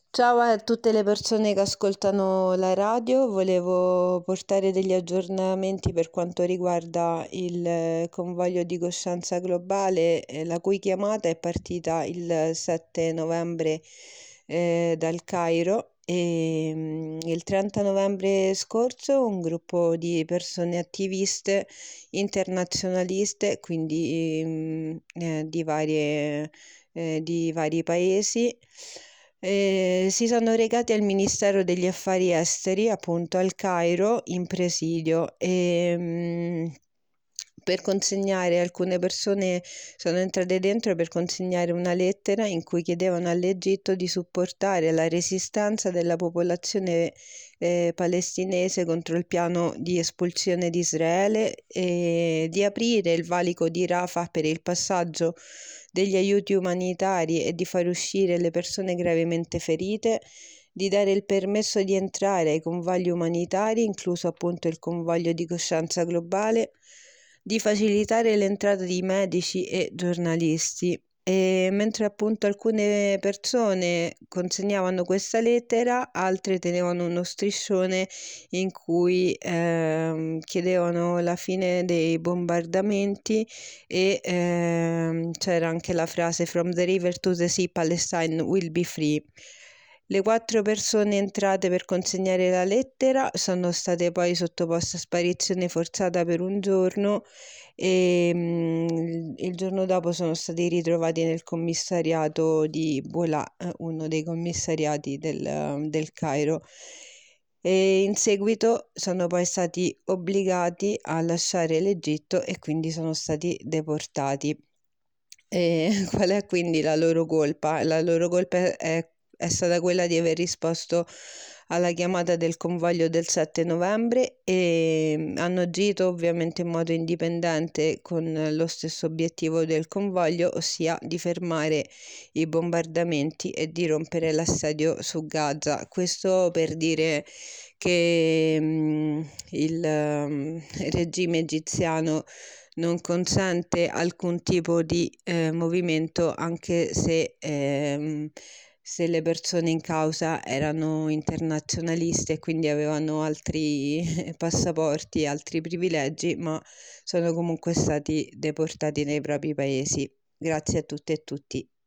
Ciao a tutte le persone che ascoltano la radio, volevo portare degli aggiornamenti per quanto riguarda il convoglio di coscienza globale, la cui chiamata è partita il 7 novembre dal Cairo e il 30 novembre scorso un gruppo di persone attiviste internazionaliste, quindi di vari paesi si sono recati al Ministero degli Affari Esteri, appunto al Cairo, in presidio per consegnare, alcune persone sono entrate dentro per consegnare una lettera in cui chiedevano all'Egitto di supportare la resistenza della popolazione palestinese contro il piano di espulsione di Israele e di aprire il valico di Rafah per il passaggio degli aiuti umanitari e di far uscire le persone gravemente ferite, di dare il permesso di entrare ai convogli umanitari, incluso appunto il convoglio di coscienza globale, di facilitare l'entrata di medici e giornalisti. E mentre appunto alcune persone consegnavano questa lettera, altre tenevano uno striscione in cui chiedevano la fine dei bombardamenti e c'era anche la frase From the river to the sea, Palestine will be free. Le 4 persone entrate per consegnare la lettera sono state poi sottoposte a sparizione forzata per un giorno e il giorno dopo sono stati ritrovati nel commissariato di Bola, uno dei commissariati del Cairo. E in seguito sono poi stati obbligati a lasciare l'Egitto e quindi sono stati deportati. E qual è quindi la loro colpa? La loro colpa è stata quella di aver risposto alla chiamata del convoglio del 7 novembre e hanno agito ovviamente in modo indipendente con lo stesso obiettivo del convoglio, ossia di fermare i bombardamenti e di rompere l'assedio su Gaza. Questo per dire che il regime egiziano non consente alcun tipo di movimento, anche se le persone in causa erano internazionaliste e quindi avevano altri passaporti, altri privilegi, ma sono comunque stati deportati nei propri paesi. Grazie a tutte e tutti.